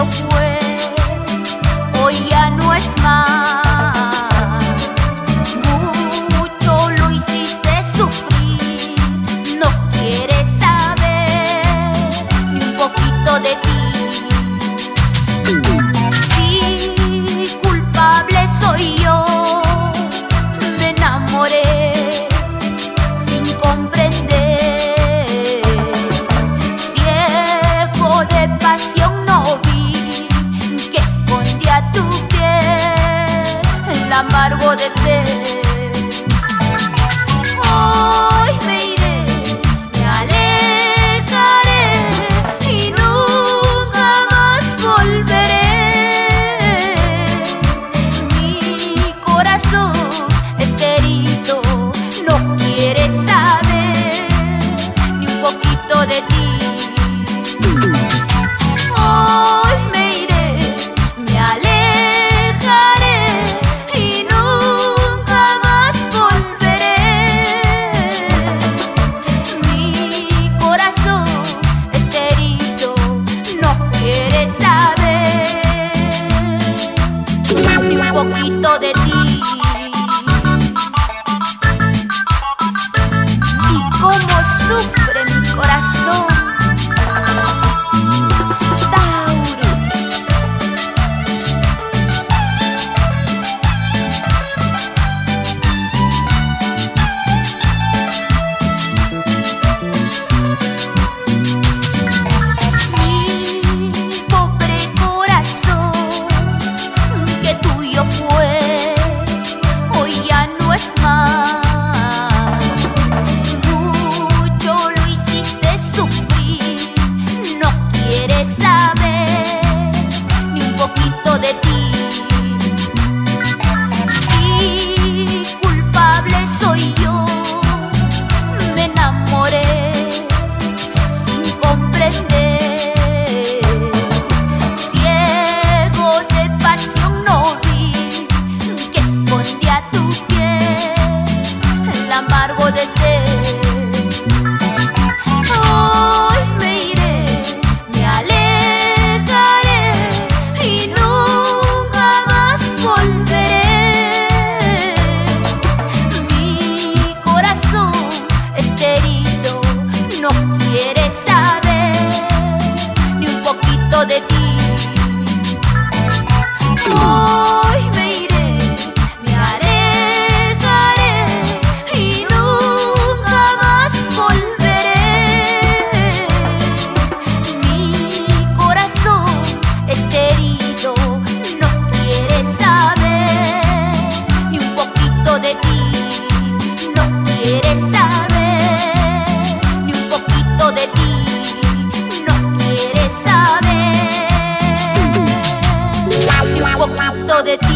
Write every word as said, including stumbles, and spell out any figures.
tuyo fue, hoy ya no es más. Mucho lo hiciste sufrir, no quieres saber ni un poquito de ti. Sí, culpable soy yo, me enamoré sin comprender. Ciego de pasión no vi que escondía tu piel el amargo de ser. Hoy me iré, me alejaré y nunca más volveré. Mi corazón está herido, no quiere saber ni un poquito de ti. Hoy me iré, me alejaré y nunca más volveré. Mi corazón está herido, no quiere saber ni un poquito de ti. Y cómo sufre mi corazón. Taurus. Mi pobre corazón, que tuyo fue, hoy ya no es más. Mucho lo hiciste sufrir, no quieres saber ni un poquito de ti. Sí, culpable soy yo, me enamoré sin comprender. Ciego de pasión no vi que escondía tu piel el amargo de ser. Hoy me iré, me alejaré y nunca más volveré. Mi corazón está herido, no quiere saber ni un poquito de ti. Hoy me iré, me alejaré y nunca más volveré. Mi corazón está herido, no quiere saber ni un poquito de ti. No quiere saber ni un poquito de ti. No quiere saber ni un poquito de ti.